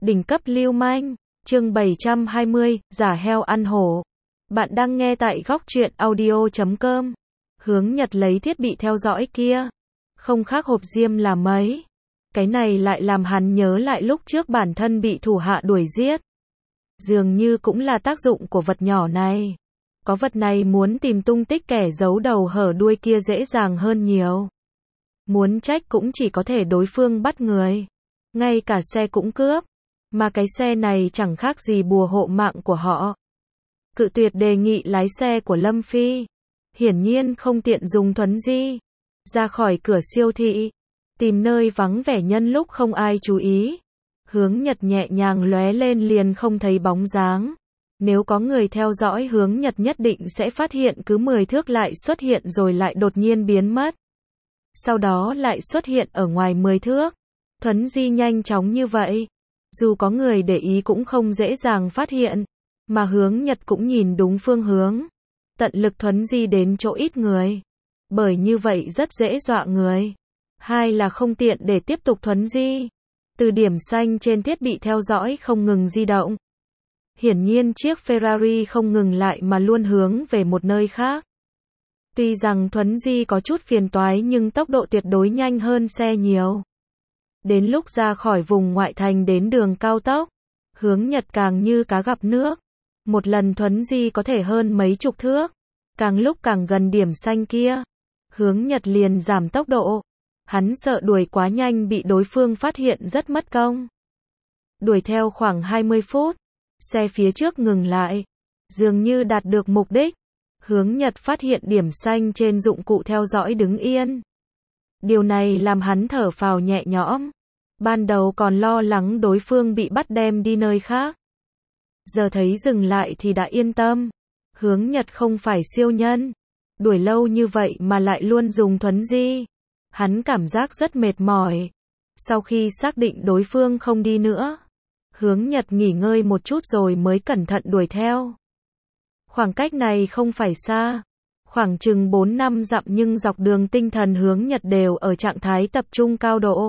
Đỉnh cấp lưu manh, chương 720, giả heo ăn hổ. Bạn đang nghe tại góc truyện audio.com. Hướng Nhật lấy thiết bị theo dõi kia. Không khác hộp diêm là mấy. Cái này lại làm hắn nhớ lại lúc trước bản thân bị thủ hạ đuổi giết. Dường như cũng là tác dụng của vật nhỏ này. Có vật này muốn tìm tung tích kẻ giấu đầu hở đuôi kia dễ dàng hơn nhiều. Muốn trách cũng chỉ có thể đối phương bắt người. Ngay cả xe cũng cướp. Mà cái xe này chẳng khác gì bùa hộ mạng của họ. Cự tuyệt đề nghị lái xe của Lâm Phi. Hiển nhiên không tiện dùng thuấn di. Ra khỏi cửa siêu thị. Tìm nơi vắng vẻ nhân lúc không ai chú ý. Hướng Nhật nhẹ nhàng lóe lên liền không thấy bóng dáng. Nếu có người theo dõi Hướng Nhật nhất định sẽ phát hiện cứ 10 thước lại xuất hiện rồi lại đột nhiên biến mất. Sau đó lại xuất hiện ở ngoài 10 thước. Thuấn di nhanh chóng như vậy. Dù có người để ý cũng không dễ dàng phát hiện. Mà Hướng Nhật cũng nhìn đúng phương hướng. Tận lực thuấn di đến chỗ ít người. Bởi như vậy rất dễ dọa người. Hai là không tiện để tiếp tục thuấn di. Từ điểm xanh trên thiết bị theo dõi không ngừng di động. Hiển nhiên chiếc Ferrari không ngừng lại mà luôn hướng về một nơi khác. Tuy rằng thuấn di có chút phiền toái nhưng tốc độ tuyệt đối nhanh hơn xe nhiều. Đến lúc ra khỏi vùng ngoại thành đến đường cao tốc, Hướng Nhật càng như cá gặp nước. Một lần thuấn di có thể hơn mấy chục thước. Càng lúc càng gần điểm xanh kia, Hướng Nhật liền giảm tốc độ. Hắn sợ đuổi quá nhanh bị đối phương phát hiện rất mất công. Đuổi theo khoảng 20 phút, xe phía trước ngừng lại. Dường như đạt được mục đích. Hướng Nhật phát hiện điểm xanh trên dụng cụ theo dõi đứng yên. Điều này làm hắn thở phào nhẹ nhõm. Ban đầu còn lo lắng đối phương bị bắt đem đi nơi khác. Giờ thấy dừng lại thì đã yên tâm. Hướng Nhật không phải siêu nhân. Đuổi lâu như vậy mà lại luôn dùng thuấn di. Hắn cảm giác rất mệt mỏi. Sau khi xác định đối phương không đi nữa, Hướng Nhật nghỉ ngơi một chút rồi mới cẩn thận đuổi theo. Khoảng cách này không phải xa. Khoảng chừng 4-5 dặm nhưng dọc đường tinh thần Hướng Nhật đều ở trạng thái tập trung cao độ.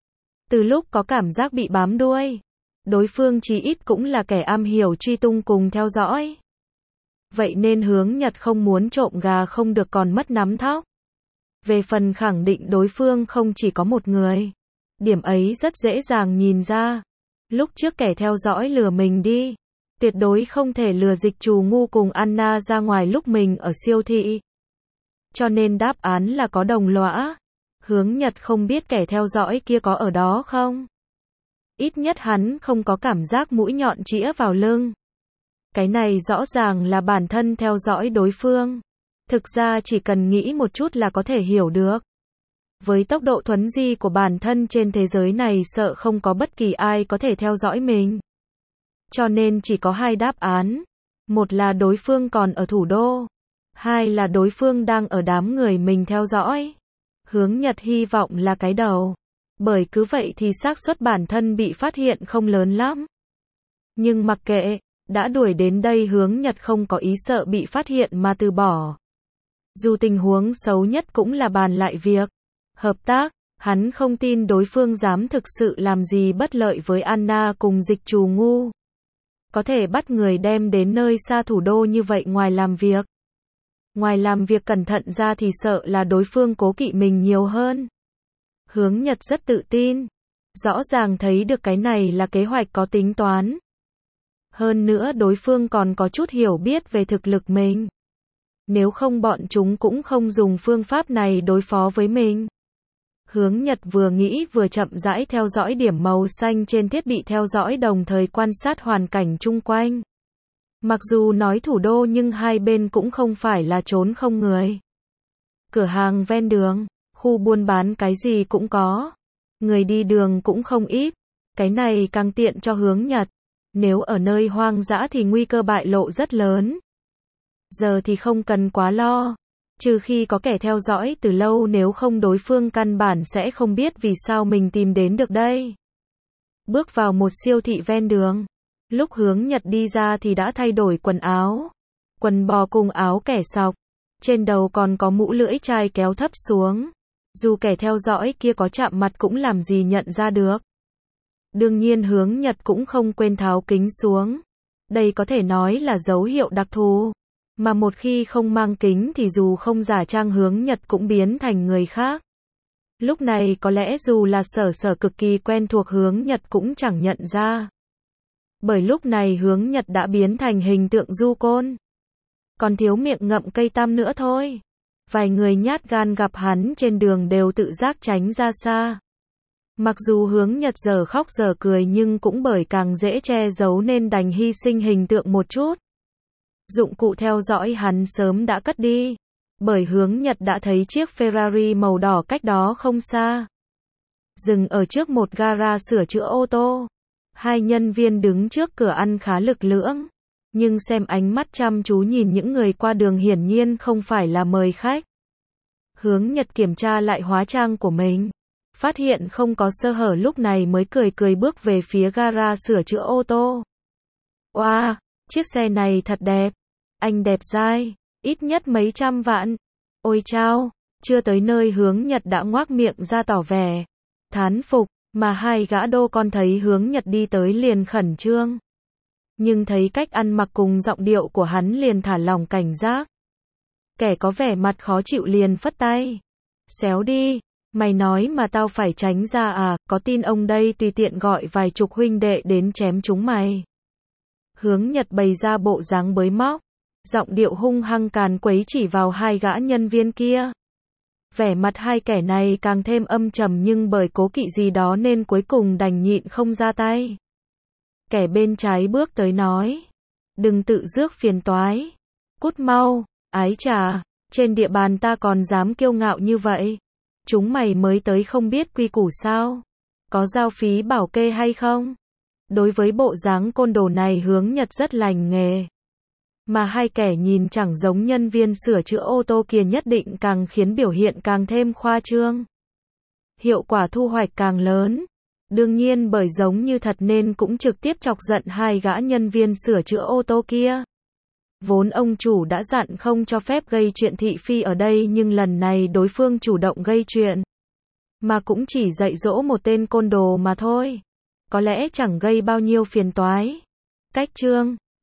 Từ lúc có cảm giác bị bám đuôi, đối phương chí ít cũng là kẻ am hiểu truy tung cùng theo dõi. Vậy nên Hướng Nhật không muốn trộm gà không được còn mất nắm thóc. Về phần khẳng định đối phương không chỉ có một người. Điểm ấy rất dễ dàng nhìn ra. Lúc trước kẻ theo dõi lừa mình đi. Tuyệt đối không thể lừa Dịch Trù Ngu cùng Anna ra ngoài lúc mình ở siêu thị. Cho nên đáp án là có đồng lõa. Hướng Nhật không biết kẻ theo dõi kia có ở đó không. Ít nhất hắn không có cảm giác mũi nhọn chĩa vào lưng. Cái này rõ ràng là bản thân theo dõi đối phương. Thực ra chỉ cần nghĩ một chút là có thể hiểu được. Với tốc độ thuấn di của bản thân trên thế giới này sợ không có bất kỳ ai có thể theo dõi mình. Cho nên chỉ có hai đáp án. Một là đối phương còn ở thủ đô. Hai là đối phương đang ở đám người mình theo dõi. Hướng Nhật hy vọng là cái đầu. Bởi cứ vậy thì xác suất bản thân bị phát hiện không lớn lắm. Nhưng mặc kệ, đã đuổi đến đây Hướng Nhật không có ý sợ bị phát hiện mà từ bỏ. Dù tình huống xấu nhất cũng là bàn lại việc hợp tác, hắn không tin đối phương dám thực sự làm gì bất lợi với Anna cùng Dịch Trù Ngu. Có thể bắt người đem đến nơi xa thủ đô như vậy ngoài làm việc. Ngoài làm việc cẩn thận ra thì sợ là đối phương cố kỵ mình nhiều hơn. Hướng Nhật rất tự tin. Rõ ràng thấy được cái này là kế hoạch có tính toán. Hơn nữa đối phương còn có chút hiểu biết về thực lực mình. Nếu không bọn chúng cũng không dùng phương pháp này đối phó với mình. Hướng Nhật vừa nghĩ vừa chậm rãi theo dõi điểm màu xanh trên thiết bị theo dõi đồng thời quan sát hoàn cảnh chung quanh. Mặc dù nói thủ đô nhưng hai bên cũng không phải là trốn không người. Cửa hàng ven đường, khu buôn bán cái gì cũng có. Người đi đường cũng không ít. Cái này càng tiện cho Hướng Nhật. Nếu ở nơi hoang dã thì nguy cơ bại lộ rất lớn. Giờ thì không cần quá lo. Trừ khi có kẻ theo dõi từ lâu nếu không đối phương căn bản sẽ không biết vì sao mình tìm đến được đây. Bước vào một siêu thị ven đường. Lúc Hướng Nhật đi ra thì đã thay đổi quần áo. Quần bò cùng áo kẻ sọc. Trên đầu còn có mũ lưỡi chai kéo thấp xuống. Dù kẻ theo dõi kia có chạm mặt cũng làm gì nhận ra được. Đương nhiên Hướng Nhật cũng không quên tháo kính xuống. Đây có thể nói là dấu hiệu đặc thù. Mà một khi không mang kính thì dù không giả trang Hướng Nhật cũng biến thành người khác. Lúc này có lẽ dù là Sở Sở cực kỳ quen thuộc Hướng Nhật cũng chẳng nhận ra. Bởi lúc này Hướng Nhật đã biến thành hình tượng du côn. Còn thiếu miệng ngậm cây tăm nữa thôi. Vài người nhát gan gặp hắn trên đường đều tự giác tránh ra xa. Mặc dù Hướng Nhật giờ khóc giờ cười nhưng cũng bởi càng dễ che giấu nên đành hy sinh hình tượng một chút. Dụng cụ theo dõi hắn sớm đã cất đi. Bởi Hướng Nhật đã thấy chiếc Ferrari màu đỏ cách đó không xa. Dừng ở trước một gara sửa chữa ô tô. Hai nhân viên đứng trước cửa ăn khá lực lưỡng. Nhưng xem ánh mắt chăm chú nhìn những người qua đường hiển nhiên không phải là mời khách. Hướng Nhật kiểm tra lại hóa trang của mình. Phát hiện không có sơ hở lúc này mới cười cười bước về phía gara sửa chữa ô tô. Wow, chiếc xe này thật đẹp. Anh đẹp dai, ít nhất mấy trăm vạn. Ôi chao, chưa tới nơi Hướng Nhật đã ngoác miệng ra tỏ vẻ thán phục, mà hai gã đô con thấy Hướng Nhật đi tới liền khẩn trương. Nhưng thấy cách ăn mặc cùng giọng điệu của hắn liền thả lỏng cảnh giác. Kẻ có vẻ mặt khó chịu liền phất tay. Xéo đi, mày nói mà tao phải tránh ra à, có tin ông đây tùy tiện gọi vài chục huynh đệ đến chém chúng mày. Hướng Nhật bày ra bộ dáng bới móc, giọng điệu hung hăng càn quấy chỉ vào hai gã nhân viên kia. Vẻ mặt hai kẻ này càng thêm âm trầm nhưng bởi cố kỵ gì đó nên cuối cùng đành nhịn không ra tay. Kẻ bên trái bước tới nói. Đừng tự rước phiền toái. Cút mau, ái chà, trên địa bàn ta còn dám kiêu ngạo như vậy. Chúng mày mới tới không biết quy củ sao? Có giao phí bảo kê hay không? Đối với bộ dáng côn đồ này Hướng Nhật rất lành nghề. Mà hai kẻ nhìn chẳng giống nhân viên sửa chữa ô tô kia nhất định càng khiến biểu hiện càng thêm khoa trương. Hiệu quả thu hoạch càng lớn. Đương nhiên bởi giống như thật nên cũng trực tiếp chọc giận hai gã nhân viên sửa chữa ô tô kia. Vốn ông chủ đã dặn không cho phép gây chuyện thị phi ở đây nhưng lần này đối phương chủ động gây chuyện. Mà cũng chỉ dạy dỗ một tên côn đồ mà thôi. Có lẽ chẳng gây bao nhiêu phiền toái. Cách chương